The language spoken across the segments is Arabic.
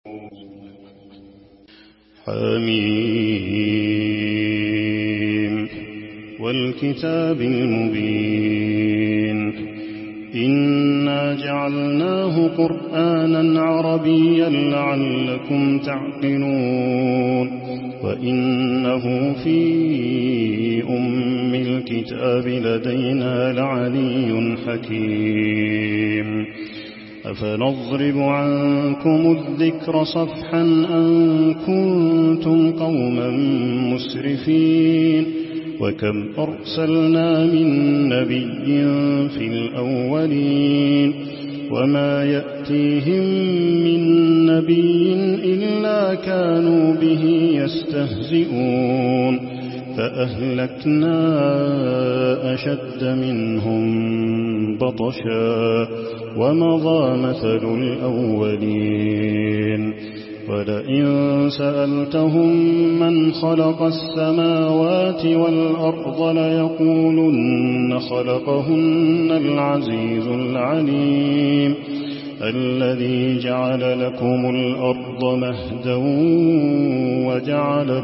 حميم والكتاب المبين إنا جعلناه قرآنا عربيا لعلكم تعقلون وإنه في أم الكتاب لدينا لعلي حكيم أفنضرب عنكم الذكر صفحا أن كنتم قوما مسرفين وكم أرسلنا من نبي في الأولين وما يأتيهم من نبي إلا كانوا به يستهزئون فأهلكنا أشد منهم بطشا ومضى مثل الأولين ولئن سألتهم من خلق السماوات والأرض ليقولن خلقهن العزيز العليم الذي جعل لكم الأرض مهدا وجعل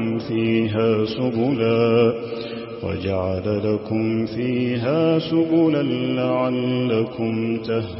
لكم فيها سبلا لعلكم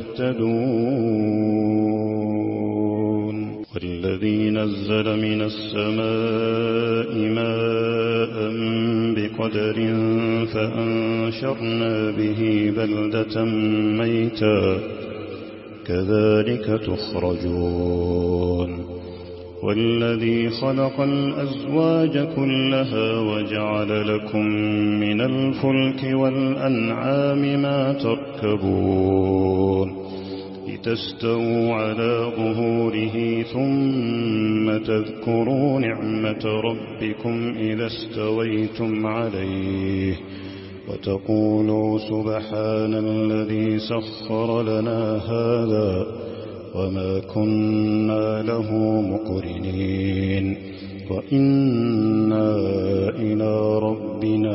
تهتدون والذي نزل من السماء ماء بقدر فأنشرنا به بلدة ميتا كذلك تخرجون والذي خلق الأزواج كلها وجعل لكم من الفلك والأنعام ما تركبون لتستووا على ظهوره ثم تذكروا نعمة ربكم إذا استويتم عليه وتقولوا سبحان الذي سخر لنا هذا وما كنا له مقرنين وإنا إلى ربنا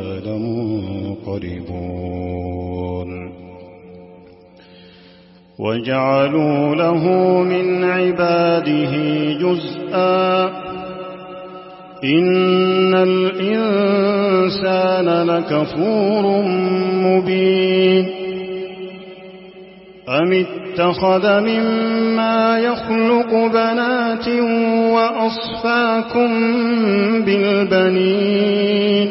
لمنقلبون وجعلوا له من عباده جزءا إن الإنسان لكفور مبين أم اتخذ مما يخلق بنات وأصفاكم بالبنين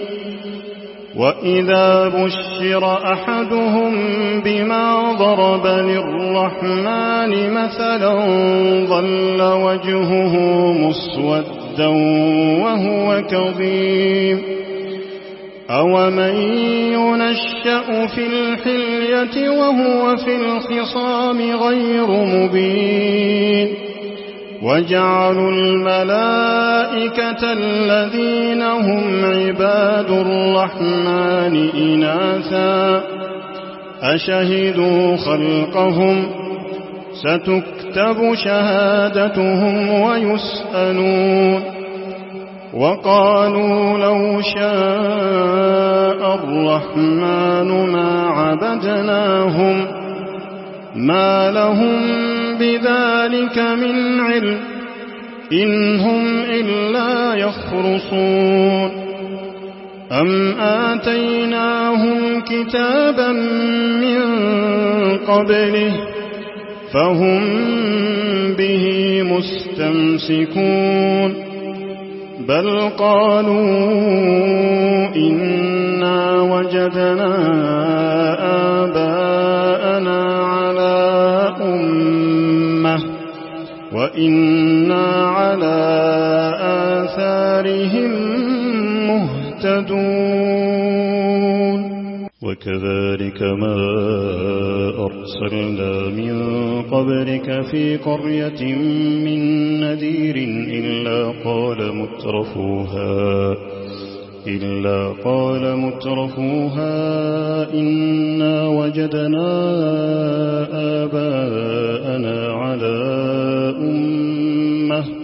وإذا بشر أحدهم بما ضرب للرحمن مثلا ظل وجهه مسودا وهو كظيم أومن ينشأ في الحلية وهو في الخصام غير مبين وجعلوا الملائكة الذين هم عباد الرحمن إناثا أشهدوا خلقهم ستكتب شهادتهم ويسألون وقالوا لو شاء الرحمن ما عبدناهم ما لهم بذلك من علم إن هم إلا يخرصون أم آتيناهم كتابا من قبله فهم به مستمسكون بل قالوا إنا وجدنا آباءنا على أمة وإنا على آثارهم مهتدون وكذلك ما أرسلنا من قبلك في قرية من نذير إلا قال مترفوها إنا وجدنا آباءنا على أمة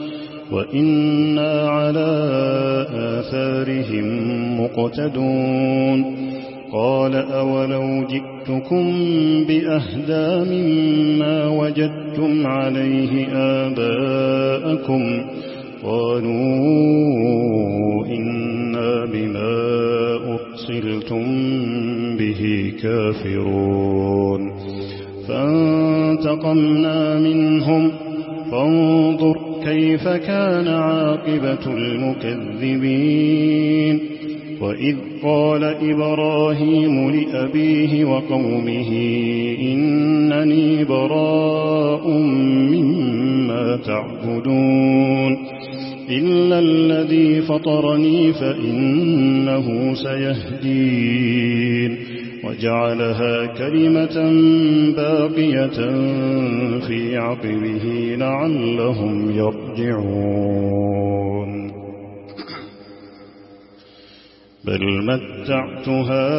وإنا على آثارهم مقتدون قال أولو جئتكم بأهدى مما وجدتم عليه آباءكم قالوا إنا بما أرسلتم به كافرون فانتقمنا منهم فانظر كيف كان عاقبة المكذبين وإذ قال إبراهيم لأبيه وقومه إنني براء مما تعبدون إلا الذي فطرني فإنه سيهدين وجعلها كلمة باقية في عقبه لعلهم يرجعون بل متعت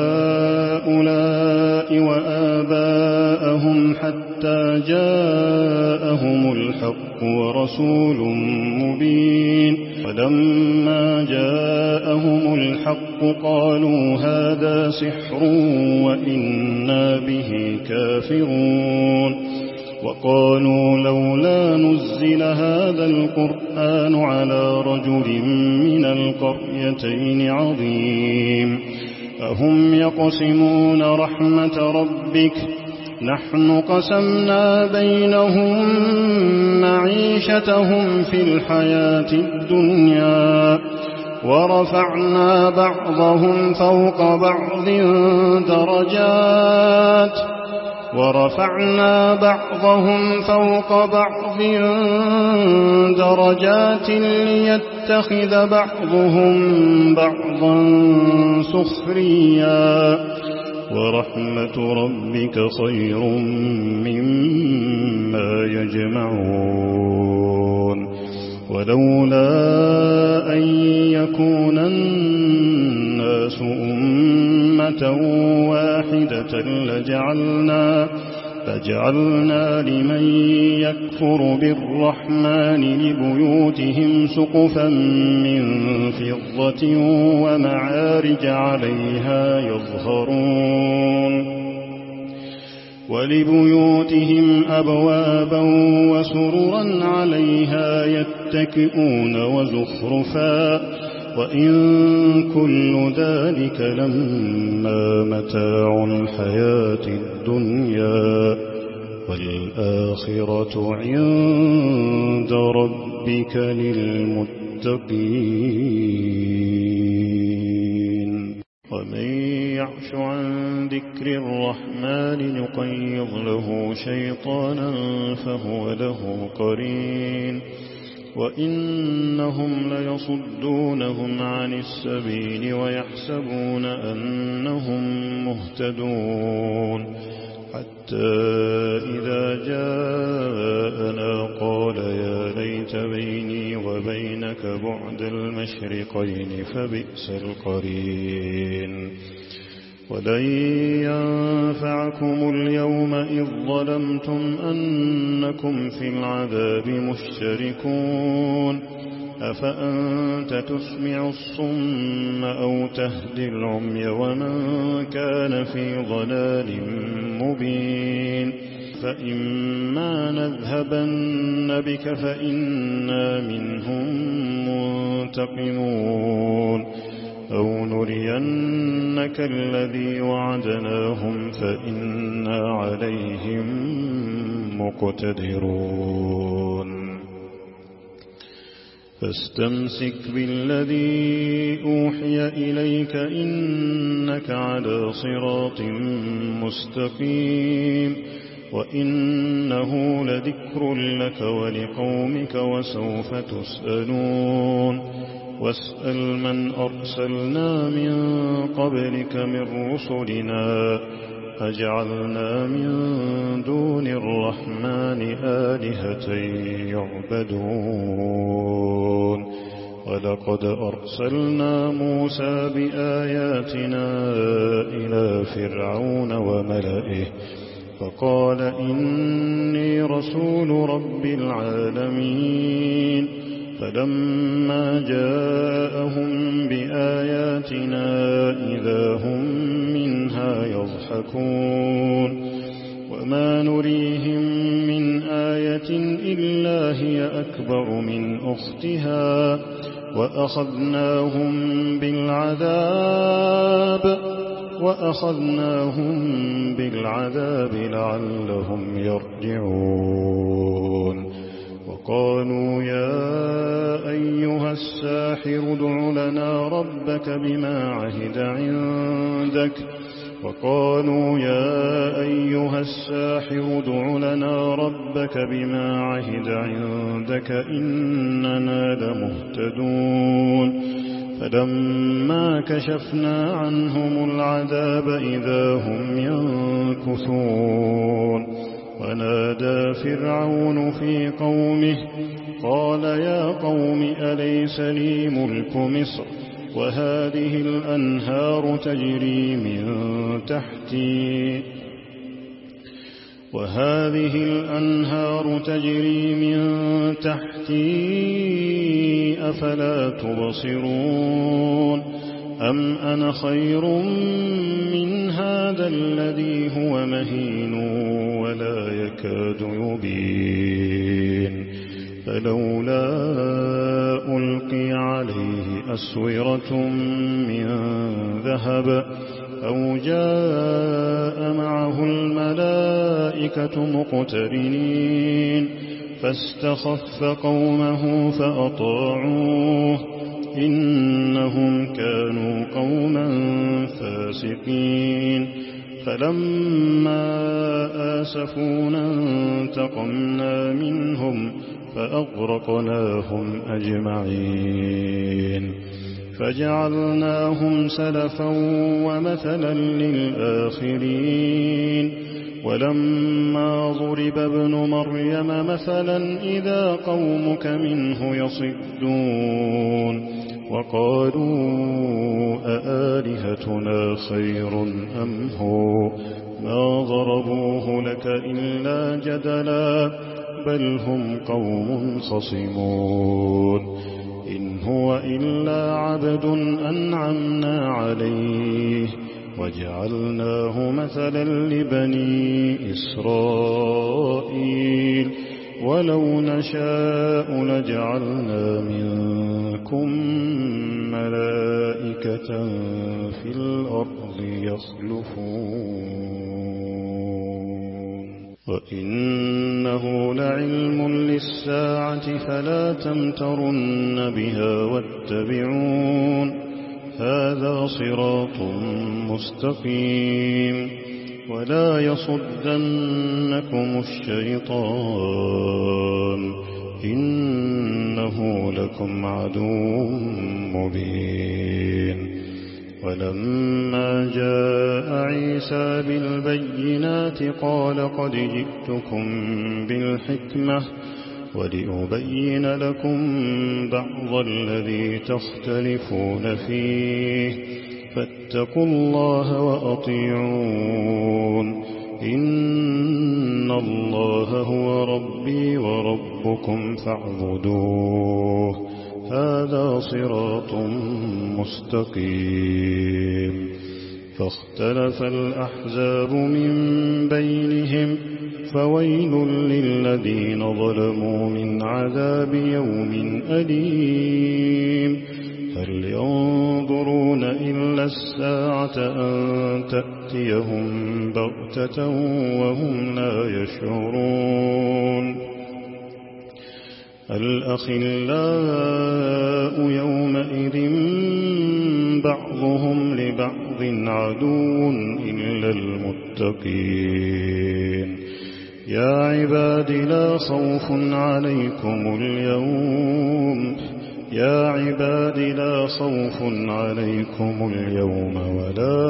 هؤلاء وآباءهم حتى جاءهم الحق ورسول مبين فلما جاءهم الحق قالوا هذا سحر وإنا به كافرون وقالوا لولا نزل هذا القرآن على رجل من القريتين عظيم أهم يقسمون رحمة ربك نحن قسمنا بينهم معيشتهم في الحياة الدنيا ورفعنا بعضهم فوق بعض درجات ليتخذ بعضهم بعضا سخريا ورحمة ربك خير مما يجمعون ولولا أن يكون الناس أمة واحدة لجعلنا لمن يكفر بالرحمن لبيوتهم سقفا من فضة ومعارج عليها يظهرون ولبيوتهم أبوابا وسررا عليها يتكئون وزخرفا وإن كل ذلك لما متاع الحياة الدنيا والآخرة عند ربك للمتقين ومن يعش عن ذكر الرحمن نقيض له شيطانا فهو له قرين وإنهم ليصدونهم عن السبيل ويحسبون أنهم مهتدون حتى إذا جاءنا قال يا ليت بيني وبينك بعد المشرقين فبئس القرين ولن ينفعكم اليوم إذ ظلمتم أنكم في العذاب مشتركون أفأنت تسمع الصم أو تهدي العمي ومن كان في ضلال مبين فإما نذهبن بك فإنا منهم منتقمون أو نرينك الذي وعدناهم فإنا عليهم مقتدرون فاستمسك بالذي أوحي إليك إنك على صراط مستقيم وإنه لذكر لك ولقومك وسوف تسألون واسأل من أرسلنا من قبلك من رسلنا أجعلنا من دون الرحمن آلهة يعبدون ولقد أرسلنا موسى بآياتنا إلى فرعون وملئه فقال إني رسول رب العالمين فلما جاءهم بآياتنا إذا هم يضحكون وما نريهم من آية إلا هي أكبر من أختها وأخذناهم بالعذاب لعلهم يرجعون وقالوا يا أيها الساحر ادع لنا ربك بما عهد عندك إننا لمهتدون فلما كشفنا عنهم العذاب إذا هم ينكثون ونادى فرعون في قومه قال يا قوم أليس لي ملك مصر وهذه الأنهار تجري من تحتي أفلا تبصرون أم أنا خير من هذا الذي هو مهين ولا يكاد يبين فلولا ألقي عليه أسورة من ذهب أو جاء معه الملائكة مقترنين فاستخف قومه فأطاعوه إنهم كانوا قوما فاسقين فلما آسفونا انتقمنا منهم فأغرقناهم أجمعين فجعلناهم سلفا ومثلا للآخرين ولما ضرب ابن مريم مثلا إذا قومك منه يصدون وقالوا أآلهتنا خير أم هو ما ضربوه لك إلا جدلا بل هم قوم خصمون إن هو إلا عبد أنعمنا عليه وجعلناه مثلا لبني إسرائيل ولو نشاء لجعلنا منكم ملائكة في الأرض يخلفون وإنه لعلم للساعة فلا تمترن بها واتبعون هذا صراط مستقيم ولا يصدنكم الشيطان إنه لكم عدو مبين ولما جاء عيسى بالبينات قال قد جئتكم بالحكمة ولأبين لكم بعض الذي تختلفون فيه فاتقوا الله وأطيعون إن الله هو ربي وربكم فاعبدوه هذا صراط مستقيم فاختلف الأحزاب من بينهم فويل للذين ظلموا من عذاب يوم أليم هل ينظرون إلا الساعة أن تأتيهم بغتة وهم لا يشعرون الأخلاء يومئذ بعضهم لبعض عدو إلا المتقين يا عباد لا خوف عليكم اليوم ولا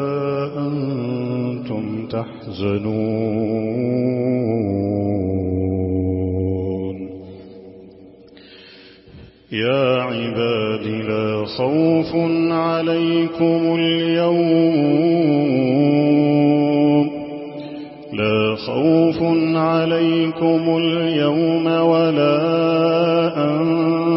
أنتم تحزنون يا عباد لا خوف عليكم اليوم ولا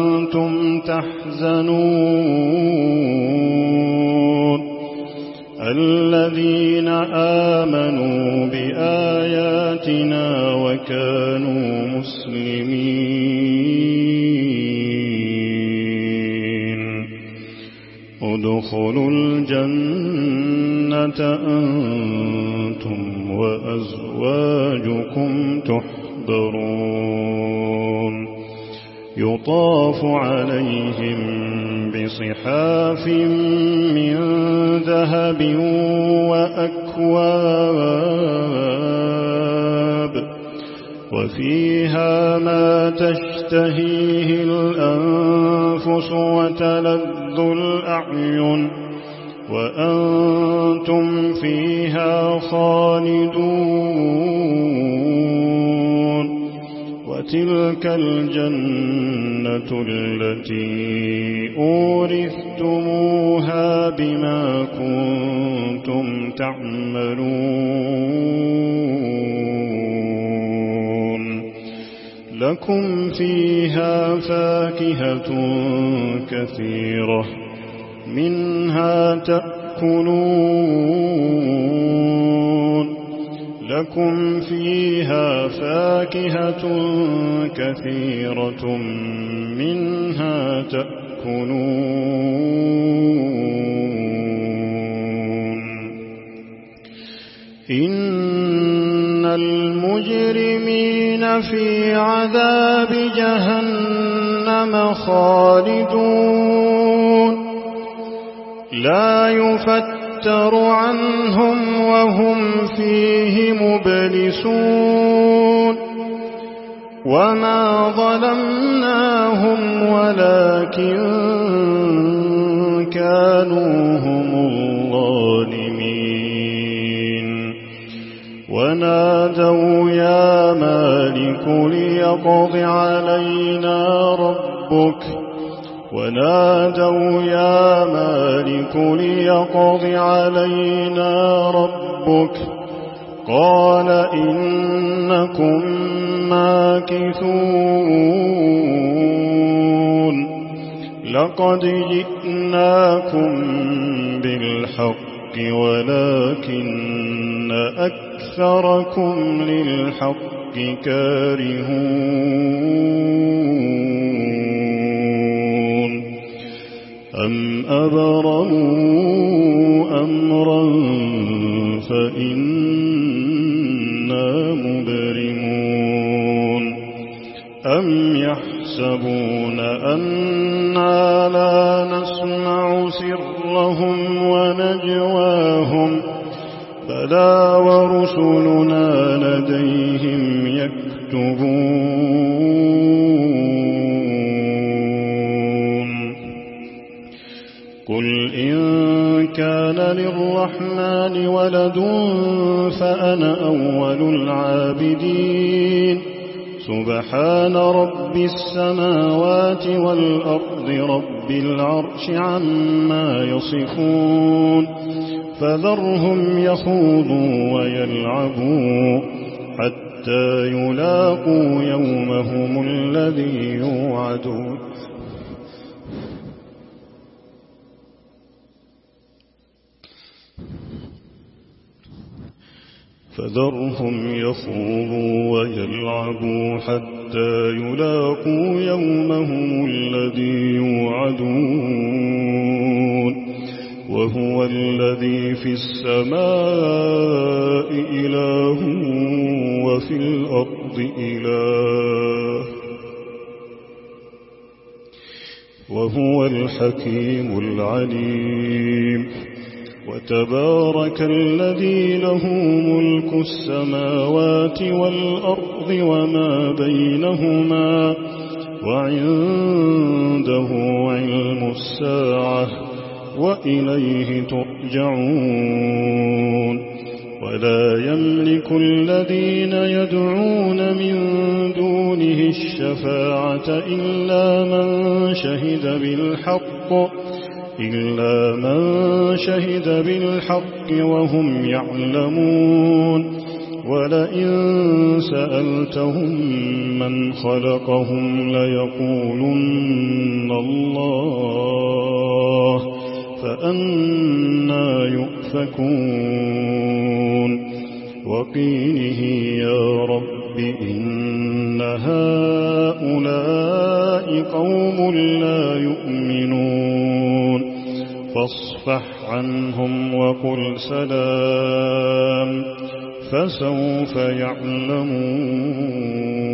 أنتم تحزنون الذين آمنوا بآياتنا وكانوا مسلمين ادخلوا الجنة أنتم وأزواجكم تحبرون يطاف عليهم بصحاف من ذهب وأكواب وفيها ما تشتهيه الأنفس وتلذ الأعين وأنتم فيها خالدون وتلك الجنة التي أورثتموها بما كنتم تعملون لكم فيها فاكهة كثيرة منها تأكلون لكم فيها فاكهة كثيرة منها تأكلون إن المجرمين في عذاب جهنم خالدون لا يفتر عنهم وهم فيه مبلسون وما ظلمناهم ولكن كانوا هم الظالمين ونادوا يا مالك ليقض علينا ربك ونادوا يا مالك ليقض علينا ربك قال إنكم ماكثون لقد جئناكم بالحق ولكن أكثركم للحق كارهون أم أبرموا أمرا فإنا مبرمون أم يحسبون أنا لا نسمع سرهم ونجواهم بلى ورسلنا لديهم يكتبون قل إن كان للرحمن ولد فأنا أول العابدين سبحان رب السماوات والأرض رب العرش عما يصفون فذرهم يخوضوا ويلعبوا حتى يلاقوا يومهم الذي يوعدون فذرهم يخوضوا ويلعبوا حتى يلاقوا يومهم الذي يوعدون وهو الذي في السماء إله وفي الأرض إله وهو الحكيم العليم وتبارك الذي له ملك السماوات والأرض وما بينهما وعنده علم الساعة وإليه ترجعون ولا يملك الذين يدعون من دونه الشفاعة إلا من شهد بالحق وهم يعلمون ولئن سألتهم من خلقهم ليقولن الله فأنى يؤفكون يؤفكون وقيله يا رب إن هؤلاء قوم لا يؤمنون فاصفح عنهم وقل سلام فسوف يعلمون